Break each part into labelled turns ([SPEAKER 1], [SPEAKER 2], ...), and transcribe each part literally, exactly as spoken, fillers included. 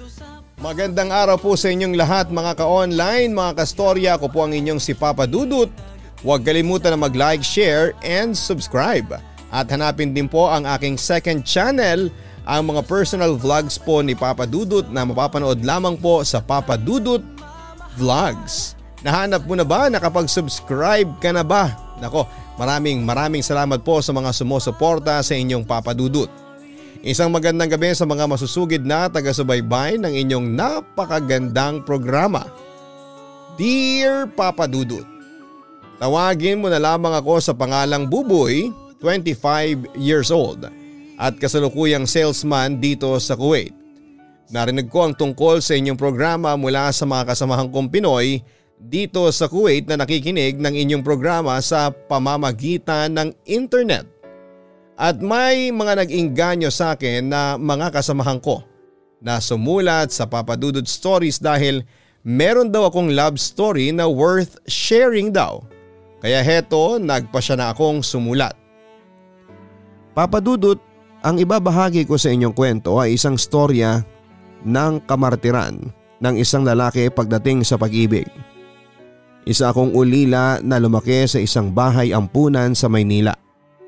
[SPEAKER 1] Magandang araw po sa inyong lahat mga ka-online, mga kastorya. Ako po ang inyong si Papa Dudut. Huwag kalimutan na mag-like, share, and subscribe. At hanapin din po ang aking second channel, ang mga personal vlogs po ni Papa Dudut na mapapanood lamang po sa Papa Dudut Vlogs. Nahanap mo na ba? Nakapag-subscribe ka na ba? Nako, maraming maraming salamat po sa mga sumusuporta sa inyong Papa Dudut. Isang magandang gabi sa mga masusugid na taga-subaybay ng inyong napakagandang programa. Dear Papa Dudut, tawagin mo na lamang ako sa pangalang Buboy, twenty-five years old at kasalukuyang salesman dito sa Kuwait. Narinig ko ang tungkol sa inyong programa mula sa mga kasamahan kong Pinoy dito sa Kuwait na nakikinig ng inyong programa sa pamamagitan ng internet. At may mga nag-inganyo sa akin na mga kasamahan ko na sumulat sa Papa Dudut Stories dahil meron daw akong love story na worth sharing daw. Kaya heto, nagpa siya na akong sumulat. Papa Dudut, ang ibabahagi ko sa inyong kwento ay isang storya ng kamartiran ng isang lalaki pagdating sa pag-ibig. Isa akong ulila na lumaki sa isang bahay ampunan sa Maynila.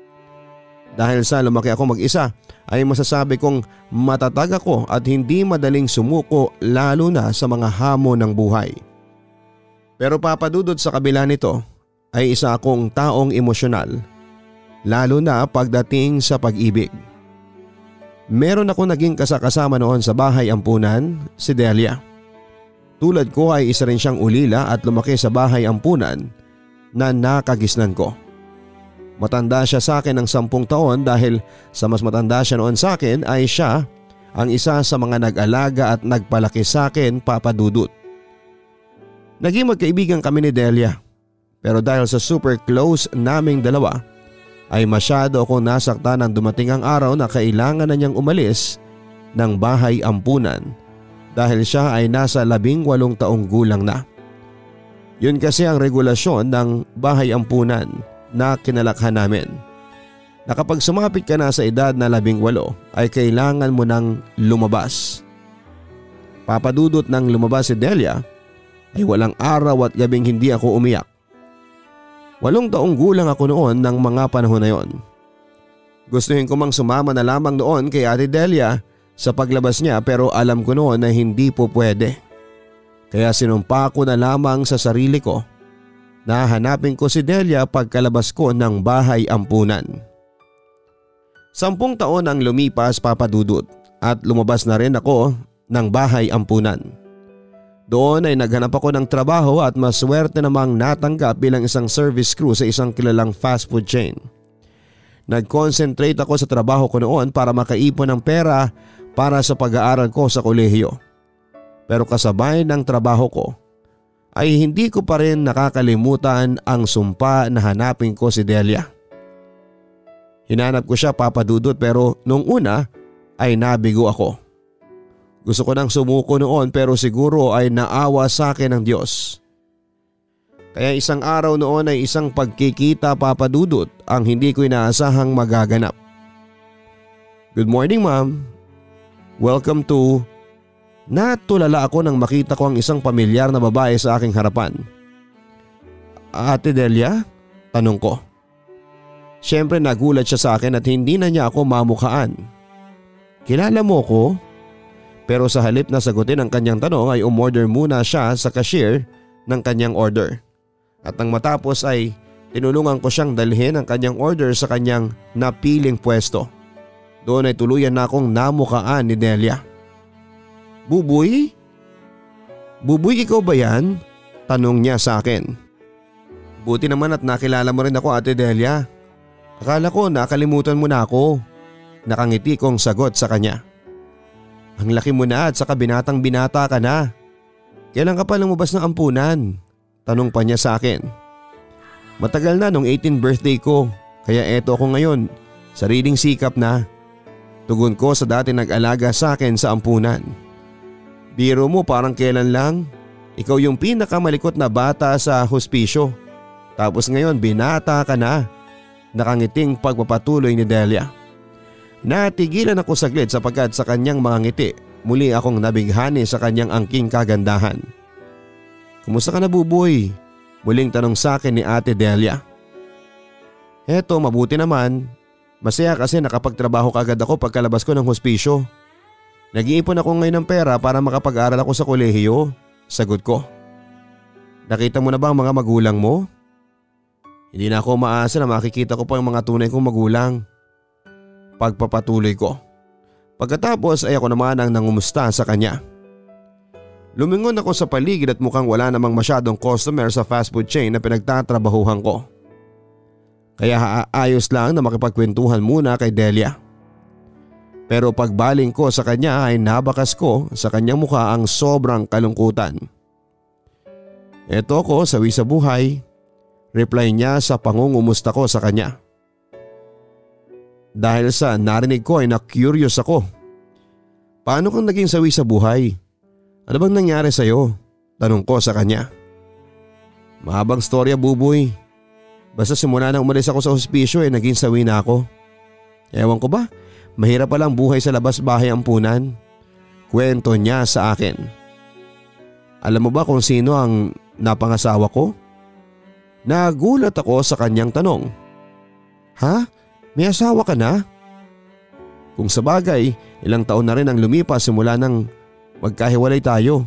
[SPEAKER 1] Dahil sa lumaki ako mag-isa ay masasabi kong matatag ako at hindi madaling sumuko lalo na sa mga hamon ng buhay. Pero Papa Dudut, sa kabila nito ay isa akong taong emosyonal lalo na pagdating sa pag-ibig. Meron ako naging kasakasama noon sa bahay ampunan, si Delia. Tulad ko ay isa rin siyang ulila at lumaki sa bahay ampunan na nakagisnan ko. Matanda siya sa akin ng sampung taon dahil sa mas matanda siya noon sa akin ay siya ang isa sa mga nag-alaga at nagpalaki sa akin, Papa Dudut. Naging magkaibigan kami ni Delia pero dahil sa super close naming dalawa ay masyado akong nasaktan nang dumating ang araw na kailangan na niyang umalis ng bahay ampunan dahil siya ay nasa labing walong taong gulang na. Yun kasi ang regulasyon ng bahay ampunan na kinalakhan namin. Na kapag sumapit ka na sa edad na labing walo ay kailangan mo nang lumabas. Papa Dudut, nang lumabas si Delia ay walang araw at gabing hindi ako umiyak. Walong taong gulang ako noon ng mga panahon na yon. Gustuhin ko mang sumama na lamang noon kay Ate Delia sa paglabas niya pero alam ko noon na hindi po pwede. Kaya sinumpa ko na lamang sa sarili ko na hanapin ko si Delia pagkalabas ko ng bahay ampunan. Sampung taon ang lumipas, Papa Dudut, at lumabas na rin ako ng bahay ampunan. Doon ay naghanap ako ng trabaho at maswerte namang natanggap bilang isang service crew sa isang kilalang fast food chain. Nag-concentrate ako sa trabaho ko noon para makaipon ng pera para sa pag-aaral ko sa kolehiyo. Pero kasabay ng trabaho ko ay hindi ko pa rin nakakalimutan ang sumpa na hanapin ko si Delia. Hinanap ko siya, Papa Dudut, pero nung una ay nabigo ako. Gusto ko nang sumuko noon pero siguro ay naawa sa akin ng Diyos. Kaya isang araw noon ay isang pagkikita, Papa Dudut, ang hindi ko inaasahang magaganap. Good morning, Ma'am. Welcome to... Natulala ako nang makita ko ang isang pamilyar na babae sa aking harapan. Ate Delia? Tanong ko. Siyempre nagulat siya sa akin at hindi na niya ako mamukhaan. Kilala mo ko? Pero sa halip na sagutin ang kanyang tanong ay umorder muna siya sa cashier ng kanyang order. At nang matapos ay tinulungan ko siyang dalhin ang kanyang order sa kanyang napiling pwesto. Doon ay tuluyan na akong namukhaan ni Delia. Buboy? Buboy, ikaw ba yan? Tanong niya sa akin. Buti naman at nakilala mo rin ako, Ate Delia. Akala ko nakalimutan mo na ako. Nakangiti kong sagot sa kanya. Ang laki mo na at saka binatang binata ka na. Kailan ka pa lumabas ng ampunan? Tanong pa niya sa akin. Matagal na, nung eighteenth birthday ko. Kaya eto ako ngayon, sariling sikap na. Tugon ko sa dati nag-alaga sa akin sa ampunan. Biro mo, parang kailan lang? Ikaw yung pinakamalikot na bata sa hospisyo. Tapos ngayon binata ka na. Nakangiting pagpapatuloy ni Delia. Natigilan ako saglit sapagkat sa kanyang mga ngiti
[SPEAKER 2] muli akong nabighani sa kanyang angking kagandahan. "Kumusta ka na, Buboy?" muling tanong sa akin ni Ate Delia. "Heto, mabuti naman. Masaya kasi nakapagtrabaho kagad ako pagkalabas ko ng hospisyo. Nag-iipon ako ngayon ng pera para makapag-aral ako sa kolehiyo," sagot ko. "Nakita mo na ba ang mga magulang mo?" "Hindi na ako umaasa na makikita ko pa ang mga tunay kong magulang," pagpapatuloy ko. Pagkatapos ay ako naman ang nangumusta sa kanya. Lumingon ako sa paligid at mukhang wala namang masyadong customer sa fast food chain na pinagtatrabahuhan ko. Kaya aayos lang na makipagkwentuhan muna kay Delia. Pero pagbaling ko sa kanya ay nabakas ko sa kanyang mukha ang sobrang kalungkutan. "Eto ko, sawi sa buhay," reply niya sa pangungumusta ko sa kanya. Dahil sa narinig ko ay na-curious ako. "Paano kang naging sawi sa buhay? Ano bang nangyari sa'yo?" tanong ko sa kanya. "Mahabang storya, Buboy. Basta simula nang umalis ako sa hospisyo ay naging sawi na ako. Ewan ko ba, mahirap palang buhay sa labas bahay ampunan," kwento niya sa akin. Alam mo ba kung sino ang napangasawa ko? Nagulat ako sa kanyang tanong. "Ha? May asawa ka na?" Kung sabagay, ilang taon na rin ang lumipas simula nang magkahiwalay tayo.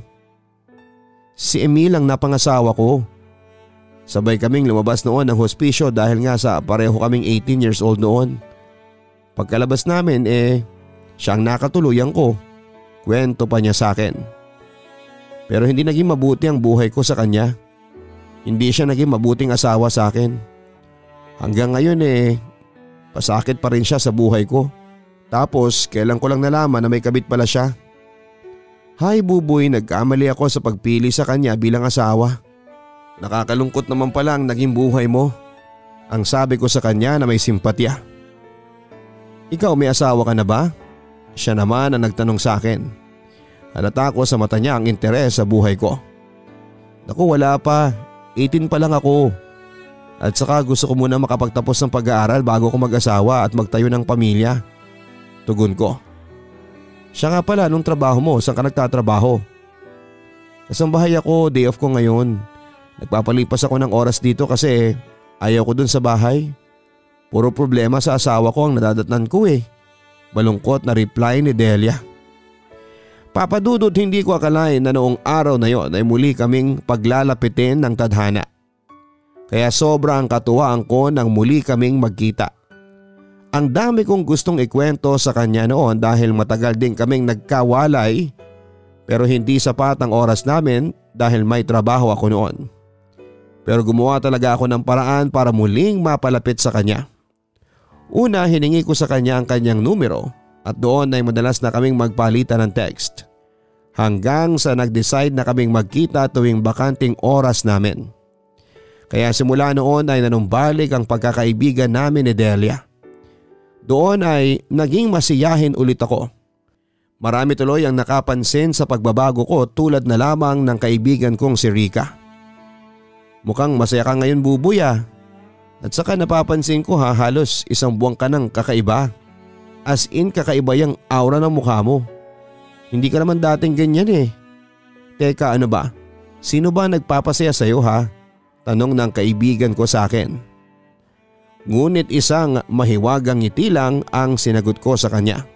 [SPEAKER 2] "Si Emil ang napangasawa ko. Sabay kaming lumabas noon ng hospisyo dahil nga sa pareho kaming eighteen years old noon. Pagkalabas namin eh, siya ang nakatuluyan ko," kwento pa niya sa akin. "Pero hindi naging mabuti ang buhay ko sa kanya. Hindi siya naging mabuting asawa sa akin. Hanggang ngayon eh, pasakit pa rin siya sa buhay ko. Tapos kailan ko lang nalaman na may kabit pala siya." "Hay Buboy, nagkamali ako sa pagpili sa kanya bilang asawa. Nakakalungkot naman pala ang naging buhay mo," ang sabi ko sa kanya na may simpatya. "Ikaw, may asawa ka na ba?" Siya naman ang nagtanong sa akin. Halata ko sa mata niya ang interes sa buhay ko. "Naku, wala pa. eighteen pa lang ako. At saka gusto ko muna makapagtapos ng pag-aaral bago ko mag-asawa at magtayo ng pamilya," tugon ko. "Siya nga pala, nung trabaho mo, saan ka nagtatrabaho?" "Kasambahay ako, day off ko ngayon. Nagpapalipas ako ng oras dito kasi ayaw ko dun sa bahay. Puro problema sa asawa ko ang nadadatnan ko eh," malungkot na reply ni Delia. Papa Dudut, hindi ko akalain na noong araw na yon ay muli kaming paglalapitin ng tadhana. Kaya sobrang katuwaan ko nang muli kaming magkita. Ang dami kong gustong ikwento sa kanya noon dahil matagal din kaming nagkawalay, pero hindi sapat ang oras namin dahil may trabaho ako noon. Pero gumawa talaga ako ng paraan para muling mapalapit sa kanya. Una, hiningi ko sa kanya ang kanyang numero at doon ay madalas na kaming magpalitan ng text. Hanggang sa nag-decide na kaming magkita tuwing bakanting oras namin. Kaya simula noon ay nanumbalik ang pagkakaibigan namin ni Delia. Doon ay naging masiyahin ulit ako. Marami tuloy ang nakapansin sa pagbabago ko tulad na lamang ng kaibigan kong si Rica. "Mukhang masaya ka ngayon, Buboy ah. At saka napapansin ko ha, halos isang buwan ka ng kakaiba. As in kakaiba yung aura ng mukha mo. Hindi ka naman dating ganyan eh. Teka, ano ba? Sino ba nagpapasaya sa'yo ha?" tanong ng kaibigan ko sa akin. Ngunit isang mahiwagang ngiti lang ang sinagot ko sa kanya.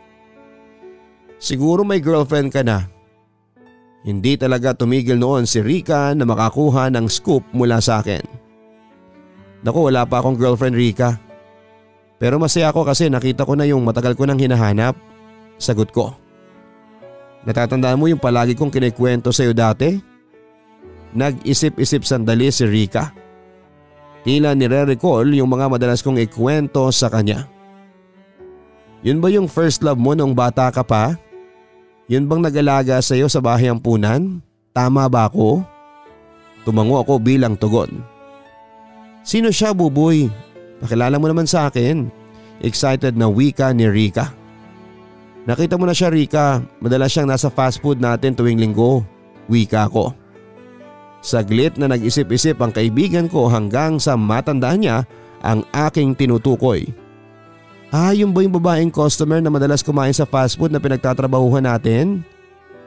[SPEAKER 2] "Siguro may girlfriend ka na." Hindi talaga tumigil noon si Rica na makakuha ng scoop mula sa akin. "Naku, wala pa akong girlfriend, Rica. Pero masaya ako kasi nakita ko na yung matagal ko nang hinahanap," sagot ko. "Natatandaan mo yung palagi kong kinikwento sa'yo dati?" Nag-isip-isip sandali si Rica. Tila nire-recall yung mga madalas kong ikwento sa kanya. "Yun ba yung first love mo nung bata ka pa? Yun bang nag-alaga sa'yo sa bahay ampunan? Tama ba ako?" Tumango ako bilang tugon. "Sino siya, Buboy? Pakilala mo naman sa akin." Excited na wika ni Rica. "Nakita mo na siya, Rica. Madalas siyang nasa fast food natin tuwing linggo," wika ko. Saglit na nag-isip-isip ang kaibigan ko hanggang sa matandaan niya ang aking tinutukoy. "Ah, yun ba yung babaeng customer na madalas kumain sa fast food na pinagtatrabahuhan natin?"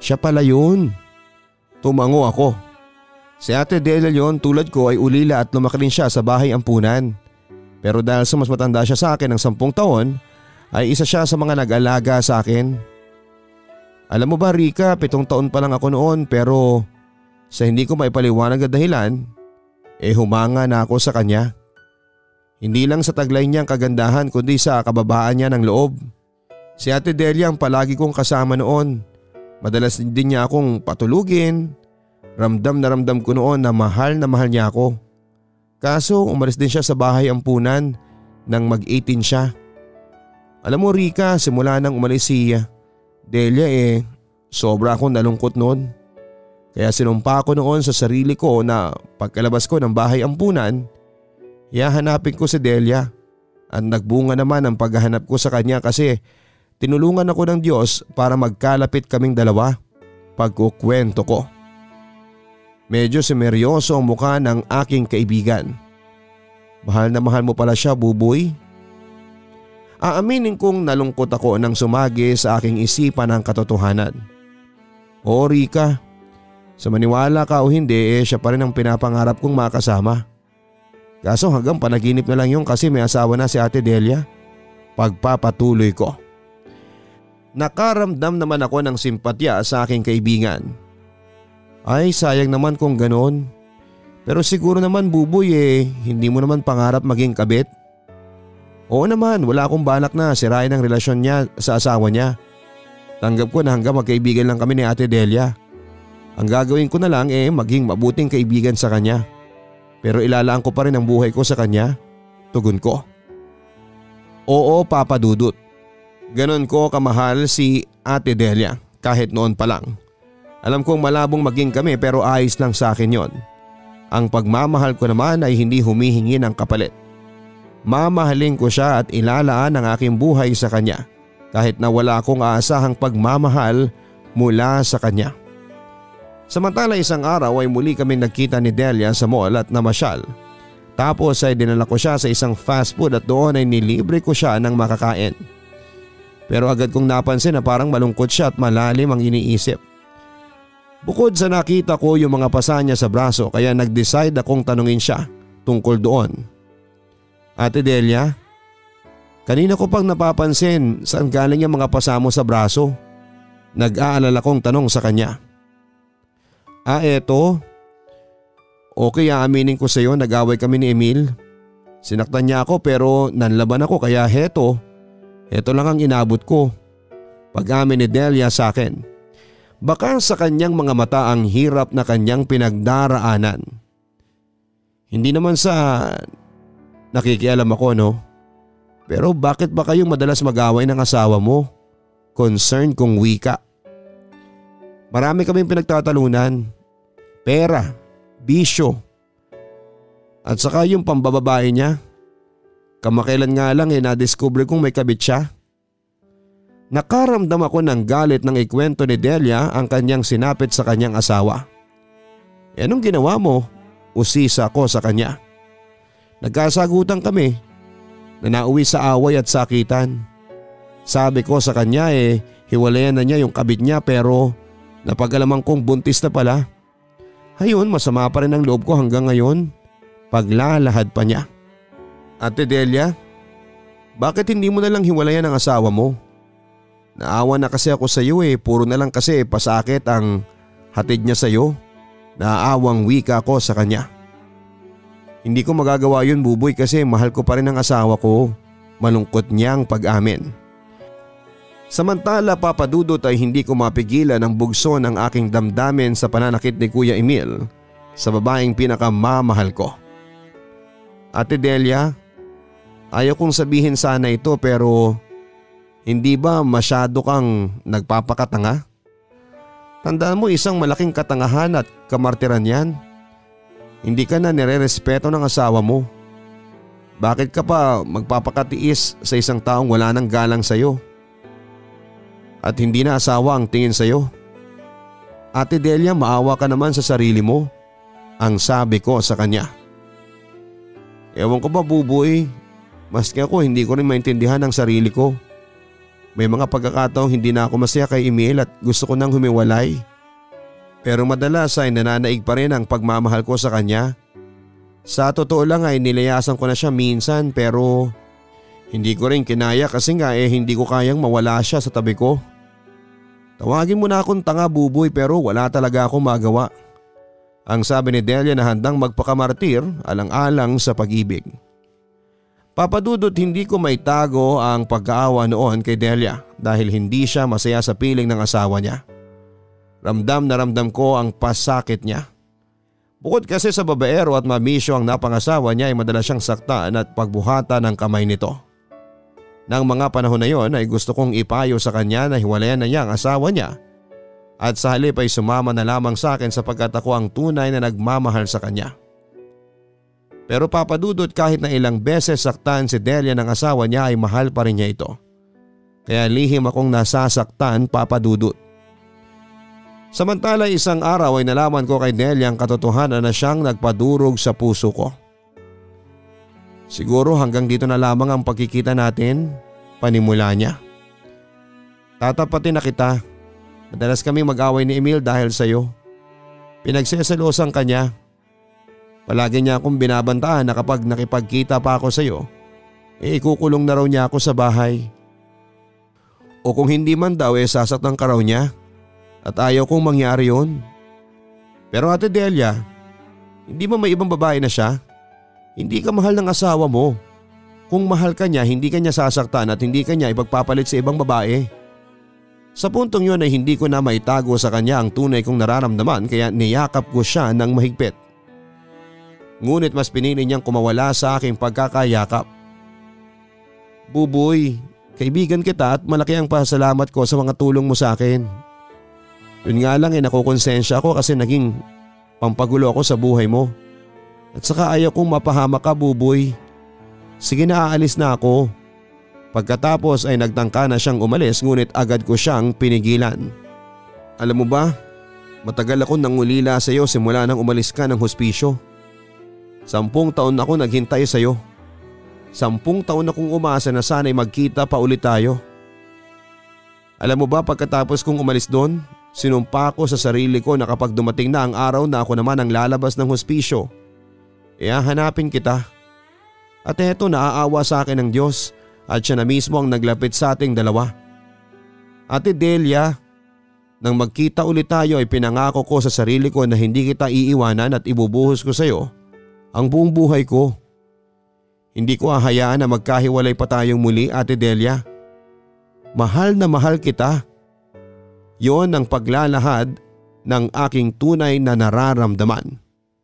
[SPEAKER 2] Siya pala yun. Tumango ako. Si Ate Delia yon tulad ko ay ulila at lumaki rin siya sa bahay ampunan. Pero dahil sa mas matanda siya sa akin ng sampung taon, ay isa siya sa mga nag-alaga sa akin. Alam mo ba Rika, pitong taon pa lang ako noon pero sa hindi ko maipaliwanag na dahilan, eh humanga na ako sa kanya. Hindi lang sa taglay niyang kagandahan kundi sa kababaan niya ng loob. Si Ate Delia ang palagi kong kasama noon. Madalas din niya akong patulugin. Ramdam na ramdam ko noon na mahal na mahal niya ako. Kaso umalis din siya sa bahay ampunan nang mag-eighteen siya. Alam mo Rika, simula nang umalis si Delia eh sobra akong nalungkot noon. Kaya sinumpa ko noon sa sarili ko na pagkalabas ko ng bahay ampunan, ihahanapin ko si Delia. At nagbunga naman ang paghahanap ko sa kanya kasi tinulungan ako ng Diyos para magkalapit kaming dalawa. Pagkukwento ko. Medyo semeryoso ang mukha ng aking kaibigan. Mahal na mahal mo pala siya, Buboy. Aaminin kong nalungkot ako nang sumagi sa aking isipan ang katotohanan. O Rika, sa maniwala ka o hindi eh siya pa rin ang pinapangarap kong makasama. Kaso hanggang panaginip na lang yun kasi may asawa na si Ate Delia. Pagpapatuloy ko. Nakaramdam naman ako ng simpatya sa aking kaibigan. Ay sayang naman kung ganoon. Pero siguro naman Buboy eh hindi mo naman pangarap maging kabit. Oo naman, wala akong balak na sirain ang relasyon niya sa asawa niya. Tanggap ko na hanggang magkaibigan lang kami ni Ate Delia. Ang gagawin ko na lang eh maging mabuting kaibigan sa kanya. Pero ilalaan ko pa rin ang buhay ko sa kanya. Tugon ko. Oo Papa Dudut. Ganon ko kamahal si Ate Delia kahit noon pa lang. Alam kong malabong maging kami pero ayos lang sa akin yon. Ang pagmamahal ko naman ay hindi humihingi ng kapalit. Mamahalin ko siya at ilalaan ang aking buhay sa kanya kahit na wala akong aasahang pagmamahal mula sa kanya. Samantala isang araw ay muli kami nagkita ni Delia sa mall at namasyal. Tapos ay dinala ko siya sa isang fast food at doon ay nilibre ko siya ng makakain. Pero agad kong napansin na parang malungkot siya at malalim ang iniisip. Bukod sa nakita ko yung mga pasa niya sa braso kaya nag-decide akong tanungin siya tungkol doon. Ate Delia, kanina ko pang napapansin saan galing yung mga pasa mo sa braso. Nag-aalala kong tanong sa kanya. Ah eto. Okay aaminin ko sa iyo nag-away kami ni Emil. Sinaktan niya ako pero nanlaban ako kaya heto. Heto lang ang inabot ko. Pag-amin ni Delia sa akin. Baka sa kanyang mga mata ang hirap na kanyang pinagdaraanan. Hindi naman sa nakikialam ako no. Pero bakit ba kayong madalas mag-away ng asawa mo? Concern kong wika. Marami kaming pinagtatalunan. Pera, bisyo. At saka yung pambababae niya. Kamakailan nga lang eh na-discover kong may kabit siya. Nakaramdam ako ng galit nang ikwento ni Delia ang kanyang sinapit sa kanyang asawa. E anong ginawa mo? Usisa ko sa kanya. Nagkasagutan kami na nauwi sa away at sakitan. Sabi ko sa kanya eh hiwalayan na niya yung kabit niya pero napag-alaman kong buntis na pala. Hayun masama pa rin ang loob ko hanggang ngayon. Paglalahad pa niya. Ate Delia, bakit hindi mo na lang hiwalayan ang asawa mo? Naawa na kasi ako sa iyo eh, puro na lang kasi pasakit ang hatid niya sa iyo. Naawang wika ko sa kanya. Hindi ko magagawa yun Buboy kasi mahal ko pa rin ang asawa ko. Malungkot niyang pag-amin. Samantala Papa Dudut ay hindi ko mapigilan ang bugso ng aking damdamin sa pananakit ni Kuya Emil sa babaeng pinakamamahal ko. Ate Delia, ayaw kong sabihin sana ito pero hindi ba masyado kang nagpapakatanga? Tandaan mo isang malaking katangahan at kamartiran yan. Hindi ka na nire-respeto ng asawa mo. Bakit ka pa magpapakatiis sa isang taong wala nang galang sa'yo? At hindi na asawa ang tingin sa'yo. Ate Delia, maawa ka naman sa sarili mo. Ang sabi ko sa kanya. Ewan ko ba Buboy, maski ako hindi ko rin maintindihan ang sarili ko. May mga pagkakataong hindi na ako masaya kay Emil at gusto ko nang humiwalay. Pero madalas ay nananaig pa rin ang pagmamahal ko sa kanya. Sa totoo lang ay nilayasan ko na siya minsan pero hindi ko rin kinaya kasi nga eh hindi ko kayang mawala siya sa tabi ko. Tawagin mo na akong tanga buboy pero wala talaga akong magawa. Ang sabi ni Delia na handang magpakamartir alang-alang sa pag-ibig. Papa Dudut, hindi ko maitago ang pagkaawa noon kay Delia dahil hindi siya masaya sa piling ng asawa niya. Ramdam na ramdam ko ang pasakit niya. Bukod kasi sa babaero at mamisyo ang napangasawa niya ay madalas siyang saktaan at pagbuhatan ng kamay nito. Nang mga panahon na yon ay gusto kong ipayo sa kanya na hiwalayan na niya ang asawa niya at sa halip ay sumama na lamang sa akin sapagkat ako ang tunay na nagmamahal sa kanya. Pero Papa Dudut, kahit na ilang beses saktan si Delia ng asawa niya ay mahal pa rin niya ito. Kaya lihim akong nasasaktan, Papa Dudut. Samantala isang araw ay nalaman ko kay Delia ang katotohanan na siyang nagpadurog sa puso ko. Siguro hanggang dito na lamang ang pagkikita natin, panimula niya. Tatapatin na kita. Madalas kami mag-away ni Emil dahil sa iyo. Pinagseselosan ka niya. Palagi niya akong binabantaan na kapag nakipagkita pa ako sa iyo, eh ikukulong na raw niya ako sa bahay. O kung hindi man daw eh sasaktan ka raw niya. At ayaw kong mangyari yun. Pero Ate Delia, hindi mo may ibang babae na siya? Hindi ka mahal ng asawa mo. Kung mahal ka niya, hindi ka niya sasaktan at hindi ka niya ipagpapalit sa ibang babae. Sa puntong yun ay hindi ko na maitago sa kanya ang tunay kong nararamdaman kaya niyakap ko siya ng mahigpit. Ngunit mas pinili niyang kumawala sa aking pagkakayakap. Buboy, kaibigan kita at malaki ang pasalamat ko sa mga tulong mo sa akin. Yun nga lang eh nakukonsensya ako kasi naging pampagulo ako sa buhay mo. At saka ayaw kong mapahamak ka, Buboy. Sige na, aalis na ako. Pagkatapos ay nagtangka na siyang umalis ngunit agad ko siyang pinigilan. Alam mo ba, matagal ako nangulila sa iyo simula nang umalis ka ng hospisyo. Sampung taon ako naghintay sa iyo. Sampung taon akong umasa na sana'y magkita pa ulit tayo. Alam mo ba, pagkatapos kong umalis doon, sinumpa ko sa sarili ko na kapag dumating na ang araw na ako naman ang lalabas ng hospisyo, e hahanapin kita. At eto, naaawa sa akin ng Diyos at siya na mismo ang naglapit sa ating dalawa. Ate Delia, nang magkita ulit tayo ay pinangako ko sa sarili ko na hindi kita iiwanan at ibubuhos ko sa iyo ang buong buhay ko. Hindi ko hahayaan na magkahiwalay pa tayong muli, Ate Delia. Mahal na mahal kita. Yon ang paglalahad ng aking tunay na nararamdaman.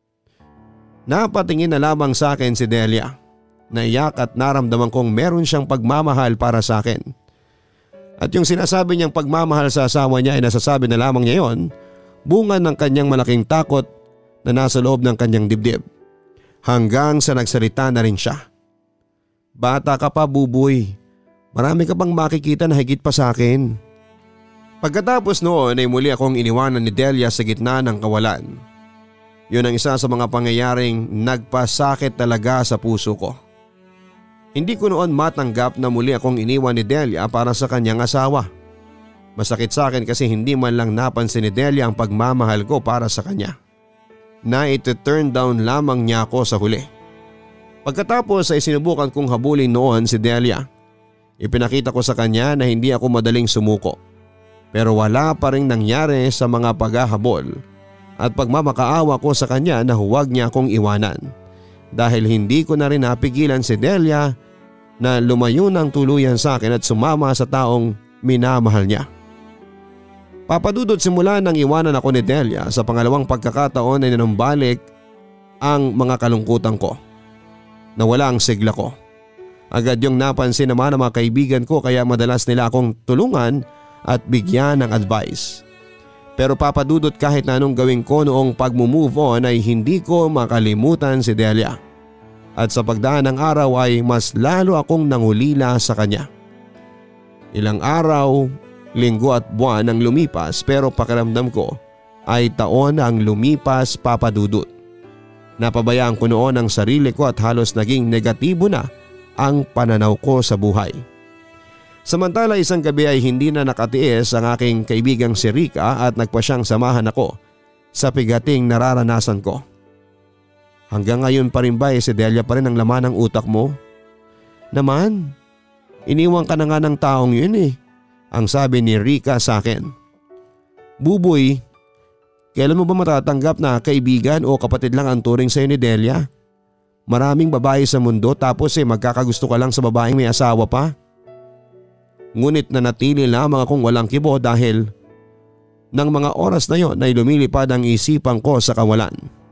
[SPEAKER 2] Napatingin na lamang sa akin si Delia. Naiyak at naramdaman kong meron siyang pagmamahal para sa akin. At yung sinasabi niyang pagmamahal sa asawa niya ay nasasabi na lamang niya yon, bunga ng kanyang malaking takot na nasa loob ng kanyang dibdib. Hanggang sa nagsalita na rin siya. Bata ka pa, Buboy. Marami ka pang makikita na higit pa sa akin. Pagkatapos noon ay muli akong iniwanan ni Delia sa gitna ng kawalan. Yun ang isa sa mga pangyayaring nagpasakit talaga sa puso ko. Hindi ko noon matanggap na muli akong iniwan ni Delia para sa kanyang asawa. Masakit sa akin kasi hindi man lang napansin ni Delia ang pagmamahal ko para sa kanya. Na iti-turn down lamang niya ako sa huli. Pagkatapos ay sinubukan kong habulin noon si Delia. Ipinakita ko sa kanya na hindi ako madaling sumuko. Pero wala pa rin nangyari sa mga paghahabol at pagmamakaawa ko sa kanya na huwag niya akong iwanan. Dahil hindi ko na rin napigilan si Delia na lumayo ng tuluyan sa akin at sumama sa taong minamahal niya. Papa Dudut, simula nang iwanan ako ni Delia sa pangalawang pagkakataon ay nanumbalik ang mga kalungkutan ko. Nawala ang sigla ko. Agad yung napansin naman ng mga kaibigan ko kaya madalas nila akong tulungan at bigyan ng advice. Pero Papa Dudut, kahit na anong gawin ko noong pag-move on ay hindi ko makalimutan si Delia. At sa pagdaan ng araw ay mas lalo akong nangulila sa kanya. Ilang araw, linggo at buwan ang lumipas pero pakiramdam ko ay taon ang lumipas, Papa Dudut. Napabayaan ko noon ang sarili ko at halos naging negatibo na ang pananaw ko sa buhay. Samantala isang gabi ay hindi na nakatiis ang aking kaibigang si Rica at nagpa siyang samahan ako sa pigating nararanasan ko. Hanggang ngayon pa rin ba eh si Delia pa rin ang laman ng utak mo? Naman, iniwan ka na nga ng taong yun eh, ang sabi ni Rica sa akin. Buboy, kailan mo ba matatanggap na kaibigan o kapatid lang ang turing sa'yo ni Delia? Maraming babae sa mundo tapos eh magkakagusto ka lang sa babaeng may asawa pa? Ngunit nanatili lamang akong walang kibo dahil ng mga oras na yon ay lumilipad ang isipan ko sa kawalan.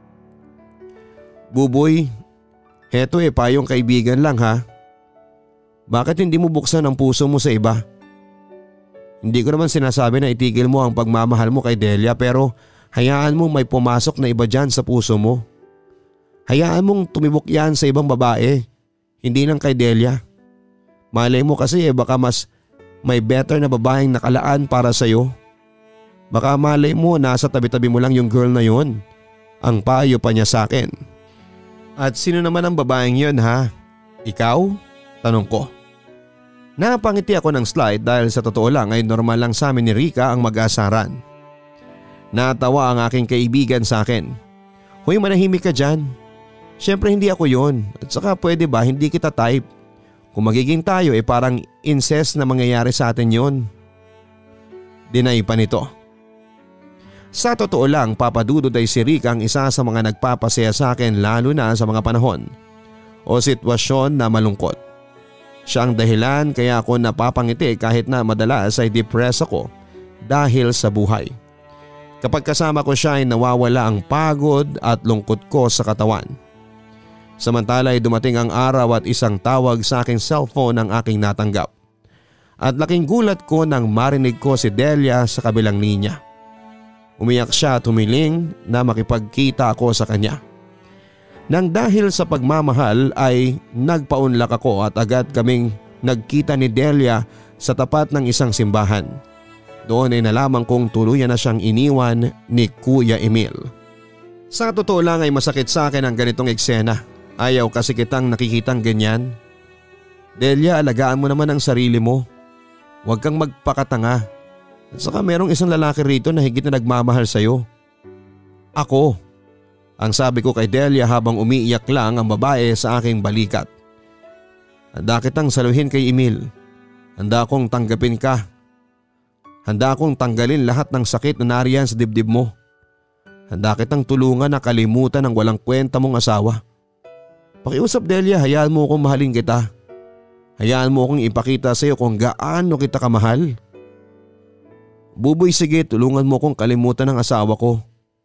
[SPEAKER 2] Buboy, heto eh payong kaibigan lang ha. Bakit hindi mo buksan ang puso mo sa iba? Hindi ko naman sinasabi na itigil mo ang pagmamahal mo kay Delia pero hayaan mong may pumasok na iba dyan sa puso mo. Hayaan mong tumibok yan sa ibang babae, hindi lang kay Delia. Malay mo kasi eh baka mas may better na babaeng nakalaan para sa'yo. Baka malay mo nasa tabi-tabi mo lang yung girl na yon. Ang payo pa niya sa akin. At sino naman ang babaeng yon ha? Ikaw? Tanong ko. Napangiti ako ng slide dahil sa totoo lang ay normal lang sa amin ni Rica ang mag-asaran. Natawa ang aking kaibigan sa akin. Hoy, manahimik ka dyan. Siyempre hindi ako yon. At saka pwede ba hindi kita type? Kung magiging tayo eh parang incest na mangyayari sa atin yon. Dinay pa nito. Sa totoo lang, papadudod ay si Rica ang isa sa mga nagpapasaya sa akin lalo na sa mga panahon o sitwasyon na malungkot. Siya ang dahilan kaya ako napapangiti kahit na madalas ay depress ako dahil sa buhay. Kapag kasama ko siya ay nawawala ang pagod at lungkot ko sa katawan. Samantala ay dumating ang araw at isang tawag sa aking cellphone ang aking natanggap. At laking gulat ko nang marinig ko si Delia sa kabilang linya. Umiyak siya at humiling na makipagkita ako sa kanya. Nang dahil sa pagmamahal ay nagpaunlak ako at agad kaming nagkita ni Delia sa tapat ng isang simbahan. Doon ay nalaman kong tuluyan na siyang iniwan ni Kuya Emil. Sa totoo lang ay masakit sa akin ang ganitong eksena. Ayaw kasi kitang nakikitang ganyan. Delia, alagaan mo naman ang sarili mo. Huwag kang magpakatanga. At saka merong isang lalaki rito na higit na nagmamahal sa'yo. Ako. Ang sabi ko kay Delia habang umiiyak lang ang babae sa aking balikat. Handa kitang saluhin kay Emil. Handa akong tanggapin ka. Handa akong tanggalin lahat ng sakit na nariyan sa dibdib mo. Handa kitang tulungan na kalimutan ang walang kwenta mong asawa. Pakiusap Delia, hayaan mo akong mahalin kita. Hayaan mo akong ipakita sa iyo kung gaano kita kamahal. Buboy, sige, tulungan mo akong kalimutan ang asawa ko.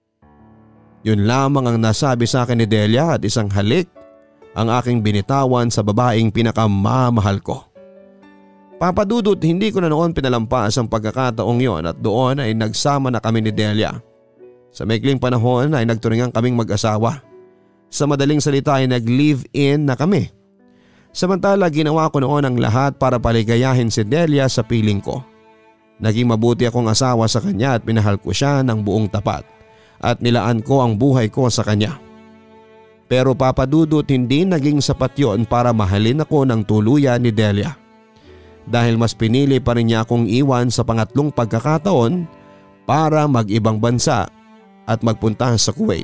[SPEAKER 2] Yun lamang ang nasabi sa akin ni Delia at isang halik ang aking binitawan sa babaeng pinakamamahal ko. Papadudot, hindi ko na noon pinalampas ang pagkakataong yon at doon ay nagsama na kami ni Delia. Sa maikling panahon ay nagturingan kaming mag-asawa. Sa madaling salita ay nag-live-in na kami. Samantala ginawa ko noon ang lahat para paligayahin si Delia sa piling ko. Naging mabuti akong asawa sa kanya at pinahal ko siya ng buong tapat at nilaan ko ang buhay ko sa kanya. Pero papadudot, hindi naging sapat yon para mahalin ako ng tuluyan ni Delia. Dahil mas pinili pa rin niya akong iwan sa pangatlong pagkakataon para mag-ibang bansa at magpunta sa Kuwait.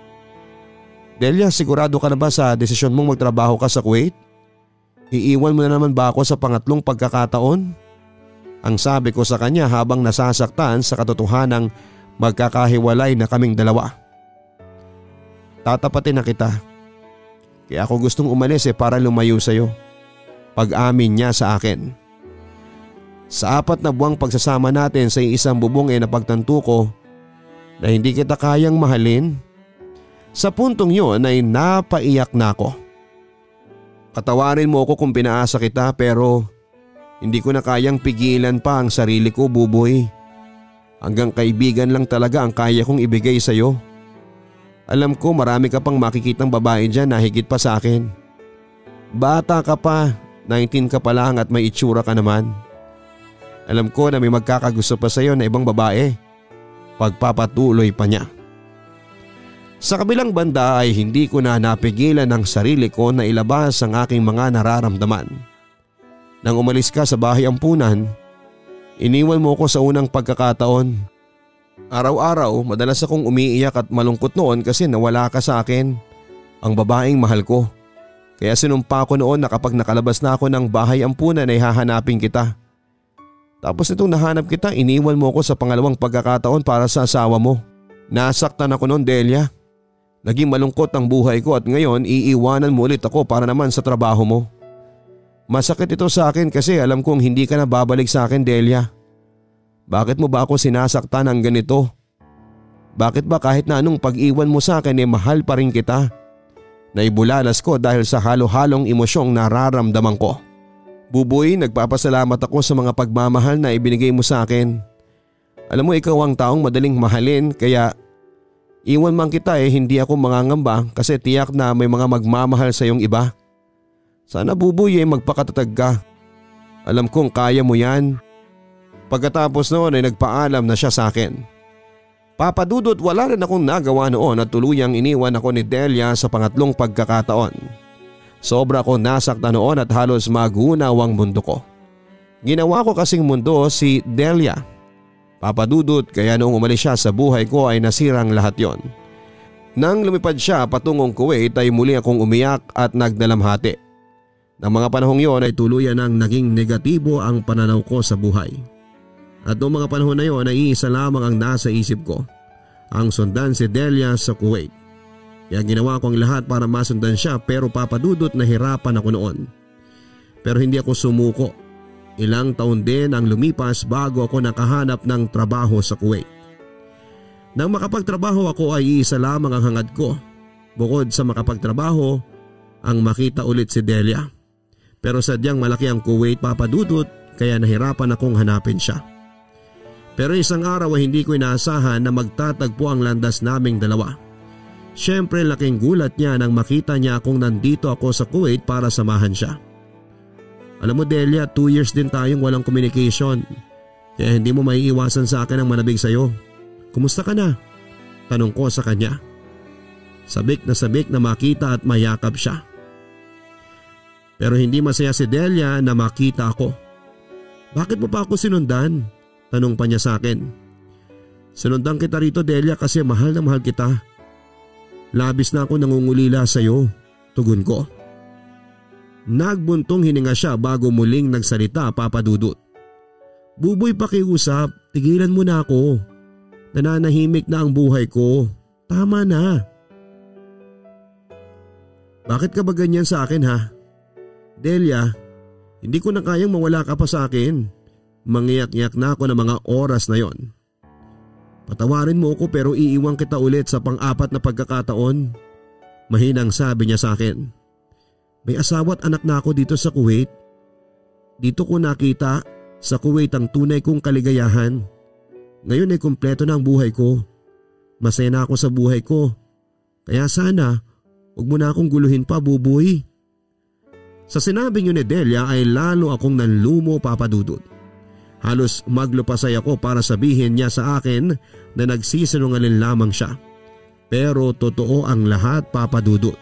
[SPEAKER 2] Delia, sigurado ka na ba sa desisyon mong magtrabaho ka sa Kuwait? Iiwan mo na naman ba ako sa pangatlong pagkakataon? Ang sabi ko sa kanya habang nasasaktan sa katotohanang magkakahiwalay na kaming dalawa. Tatapatin na kita. Kaya ako gustong umalis eh para lumayo sa'yo. Pag-amin niya sa akin. Sa apat na buwang pagsasama natin sa isang bubong ay napagtanto ko na hindi kita kayang mahalin. Sa puntong yun ay napaiyak na ako. Patawarin mo ako kung pinaasa kita pero hindi ko na kayang pigilan pa ang sarili ko, Buboy. Hanggang kaibigan lang talaga ang kaya kong ibigay sa'yo. Alam ko marami ka pang makikitang babae dyan na higit pa sa akin. Bata ka pa, nineteen ka pa lang at may itsura ka naman. Alam ko na may magkakagusto pa sa'yo na ibang babae. Pagpapatuloy pa niya. Sa kabilang banda ay hindi ko na napigilan ang sarili ko na ilabas ang aking mga nararamdaman. Nang umalis ka sa bahay ampunan, iniwan mo ko sa unang pagkakataon. Araw-araw madalas akong umiiyak at malungkot noon kasi nawala ka sa akin, ang babaeng mahal ko. Kaya sinumpa ko noon na kapag nakalabas na ako ng bahay ampunan ay hahanapin kita. Tapos nitong nahanap kita, iniwan mo ko sa pangalawang pagkakataon para sa asawa mo. Nasaktan ako noon, Delia. Naging malungkot ang buhay ko at ngayon iiwanan mo ulit ako para naman sa trabaho mo. Masakit ito sa akin kasi alam kong hindi ka na babalik sa akin, Delia. Bakit mo ba ako sinasaktan ng ganito? Bakit ba kahit na anong pag-iwan mo sa akin ay mahal pa rin kita? Naibulalas ko dahil sa halo-halong emosyong nararamdaman ko. Buboy, nagpapasalamat ako sa mga pagmamahal na ibinigay mo sa akin. Alam mo, ikaw ang taong madaling mahalin kaya iwan man kita eh hindi ako mangangamba kasi tiyak na may mga magmamahal sa iyong iba. Sana Buboy eh magpakatatag ka. Alam kong kaya mo yan. Pagkatapos noon ay nagpaalam na siya sa akin. Papa Dudut, wala rin akong nagawa noon at tuluyang iniwan ako ni Delia sa pangatlong pagkakataon. Sobra ko nasaktan noon at halos magunaw ang mundo ko. Ginawa ko kasing mundo si Delia. Papa Dudut, kaya noong umalis siya sa buhay ko ay nasirang lahat yon. Nang lumipad siya patungong Kuwait ay muli akong umiyak at nagdalamhati. Nang mga panahong yon ay tuluyan ang naging negatibo ang pananaw ko sa buhay. At noong mga panahon na yon ay iisa lamang ang nasa isip ko, ang sundan si Delia sa Kuwait. Kaya ginawa ko ang lahat para masundan siya pero Papa Dudut, nahirapan ako noon. Pero hindi ako sumuko. Ilang taon din ang lumipas bago ako nakahanap ng trabaho sa Kuwait. Nang makapagtrabaho ako ay iisa lamang ang hangad ko. Bukod sa makapagtrabaho, ang makita ulit si Delia. Pero sadyang malaki ang Kuwait, Papa Dudut, kaya nahirapan akong hanapin siya. Pero isang araw ay hindi ko inaasahan na magtatagpo ang landas naming dalawa. Siyempre laking gulat niya nang makita niya akong nandito ako sa Kuwait para samahan siya. Alam mo Delia, two years din tayong walang communication. Kaya hindi mo maiiwasan sa akin ang manabig sa'yo. Kumusta ka na? Tanong ko sa kanya. Sabik na sabik na makita at mayakap siya. Pero hindi masaya si Delia na makita ako. Bakit mo pa ako sinundan? Tanong pa niya sa akin. Sinundan kita rito Delia kasi mahal na mahal kita. Labis na ako nangungulila sa iyo, tugon ko. Nagbuntong hininga siya bago muling nagsalita, Papa Dudut. Buboy, pakiusap, tigilan mo na ako. Nananahimik na ang buhay ko. Tama na. Bakit ka ba ganyan sa akin ha? Delia, hindi ko na kayang mawala ka pa sa akin. Mangiyak-iyak na ako ng mga oras na yon. Patawarin mo ako pero iiwan kita ulit sa pang-apat na pagkakataon. Mahinang sabi niya sa akin. May asawa at anak na ako dito sa Kuwait. Dito ko nakita sa Kuwait ang tunay kong kaligayahan. Ngayon ay kumpleto na ang buhay ko. Masaya na ako sa buhay ko. Kaya sana, huwag mo na akong guluhin pa, Buboy. Sa sinabing yun ni Delia ay lalo akong nanlumo, Papa Dudut. Halos maglupasay ako para sabihin niya sa akin na nagsisinungaling lamang siya. Pero totoo ang lahat, Papa Dudut.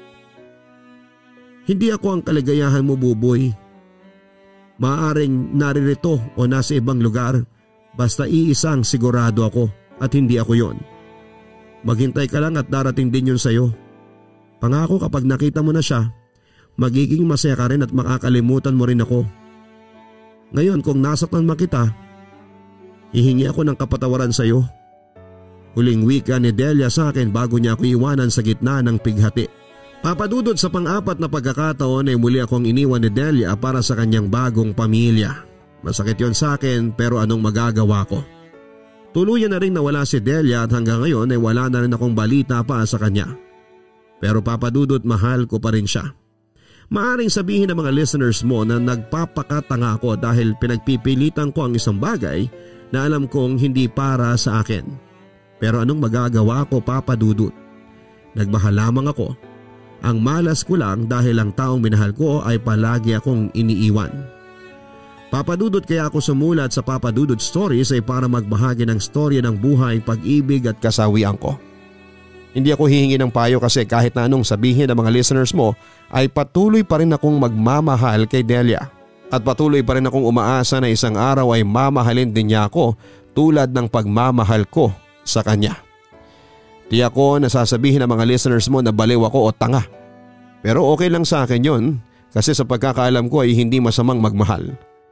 [SPEAKER 2] Hindi ako ang kaligayahan mo, Buboy. Maaring naririto o nasa ibang lugar, basta iisang sigurado ako at hindi ako yon. Maghintay ka lang at darating din yun sa'yo. Pangako kapag nakita mo na siya, magiging masaya ka rin at makakalimutan mo rin ako. Ngayon kung nasaktan man kita, hihingi ako ng kapatawaran sa iyo. Huling wika ni Delia sa akin bago niya ako iwanan sa gitna ng pighati. Papadudod sa pang-apat na pagkakataon ay muli akong iniwan ni Delia para sa kanyang bagong pamilya. Masakit yon sa akin pero anong magagawa ko? Tuluyan na rin nawala si Delia at hanggang ngayon ay wala na rin akong balita pa sa kanya. Pero Papadudod, mahal ko pa rin siya. Maaring sabihin ng mga listeners mo na nagpapakatanga ako dahil pinagpipilitan ko ang isang bagay na alam kong hindi para sa akin. Pero anong magagawa ko, Papa Dudut? Nagmahal lamang ako. Ang malas ko lang dahil ang taong minahal ko ay palagi akong iniiwan. Papa Dudut, kaya ako sumulat sa Papa Dudut Stories ay para magbahagi ng storya ng buhay, pag-ibig at kasawian ko. Hindi ako hihingi ng payo kasi kahit na anong sabihin ng mga listeners mo ay patuloy pa rin akong magmamahal kay Delia. At patuloy pa rin akong umaasa na isang araw ay mamahalin din niya ako tulad ng pagmamahal ko sa kanya. Di ako nasasabihin ng mga listeners mo na baliw ako o tanga. Pero okay lang sa akin yon kasi sa pagkakaalam ko ay hindi masamang magmahal.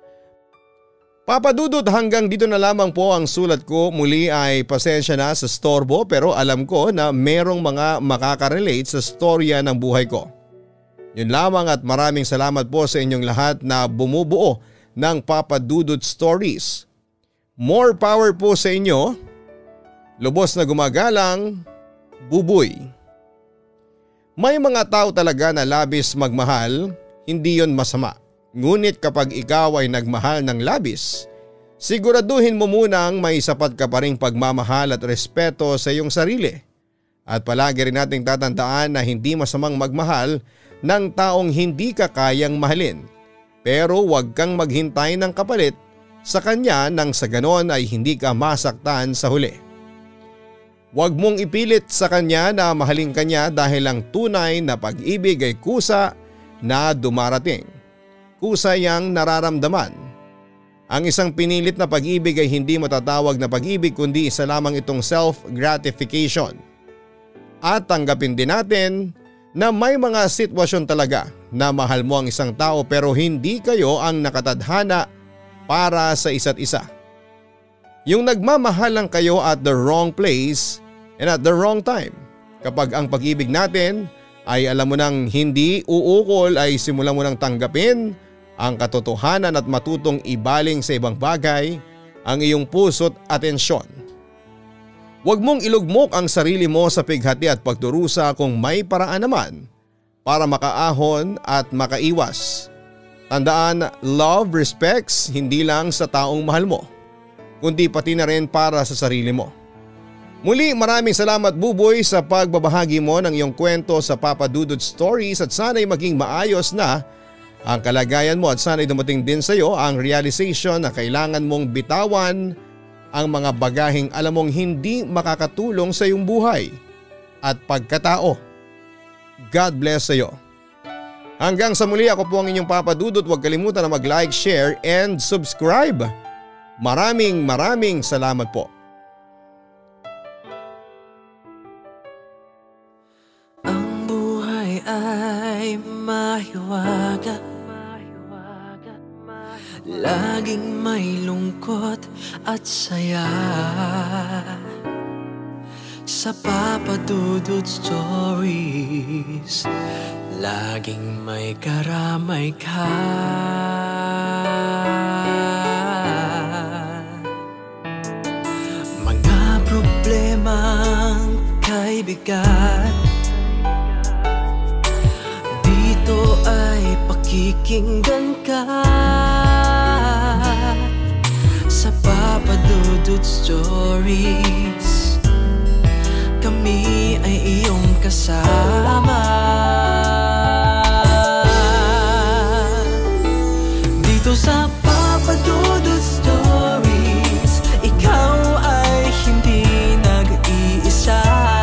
[SPEAKER 1] Papa Dudut, hanggang dito na lamang po ang sulat ko. Muli ay pasensya na sa storbo pero alam ko na merong mga makaka-relate sa storya ng buhay ko. Yun lamang at maraming salamat po sa inyong lahat na bumubuo ng Papa Dudut Stories. More power po sa inyo. Lubos na gumagalang, Buboy. May mga tao talaga na labis magmahal, hindi yon masama. Ngunit kapag ikaw ay nagmahal ng labis, siguraduhin mo munang may sapat ka pa ring pagmamahal at respeto sa iyong sarili. At palagi rin nating tatandaan na hindi masamang magmahal ng taong hindi ka kayang mahalin. Pero huwag kang maghintay ng kapalit sa kanya nang sa ganon ay hindi ka masaktan sa huli. Huwag mong ipilit sa kanya na mahalin kanya dahil ang tunay na pag-ibig ay kusa na dumarating. Kusa yang nararamdaman. Ang isang pinilit na pag-ibig ay hindi matatawag na pag-ibig kundi isa lamang itong self-gratification. At tanggapin din natin na may mga sitwasyon talaga na mahal mo ang isang tao pero hindi kayo ang nakatadhana para sa isa't isa. Yung nagmamahal lang kayo at the wrong place and at the wrong time. Kapag ang pag-ibig natin ay alam mo nang hindi uukol ay simulan mo nang tanggapin ang katotohanan at matutong ibaling sa ibang bagay ang iyong puso't atensyon. Huwag mong ilugmok ang sarili mo sa pighati at pagdurusa kung may paraan naman para makaahon at makaiwas. Tandaan, love respects hindi lang sa taong mahal mo, kundi pati na rin para sa sarili mo. Muli, maraming salamat Buboy sa pagbabahagi mo ng iyong kwento sa Papa Dudut Stories at sana'y maging maayos na ang kalagayan mo at sana'y dumating din sa iyo ang realization na kailangan mong bitawan ang mga bagaheng alam mong hindi makakatulong sa iyong buhay at pagkatao. God bless sa iyo. Hanggang sa muli, ako po ang inyong Papa Dudut. Huwag kalimutan na mag-like, share and subscribe. Maraming maraming salamat po.
[SPEAKER 3] Ang buhay ay mahiwaga, laging may lungkot at saya. Sa Papa Dudut Stories, laging may karamay ka. Mga problemang kay bigat, dito ay pakikinggan ka. Sa Papa Dudut Stories, kami ay iyong kasama. Dito sa Papa Dudut Stories, ikaw ay hindi nag-iisa.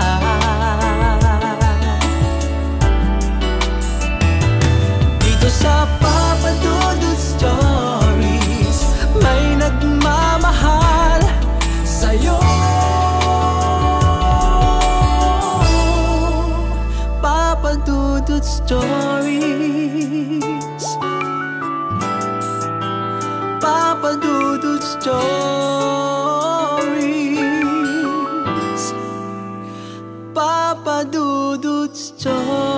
[SPEAKER 3] Dito sa Papa Dudut Stories, may nagmamahal sa'yo. Papa Dudut Stories, Papa Dudut Stories, Papa Dudut Stories.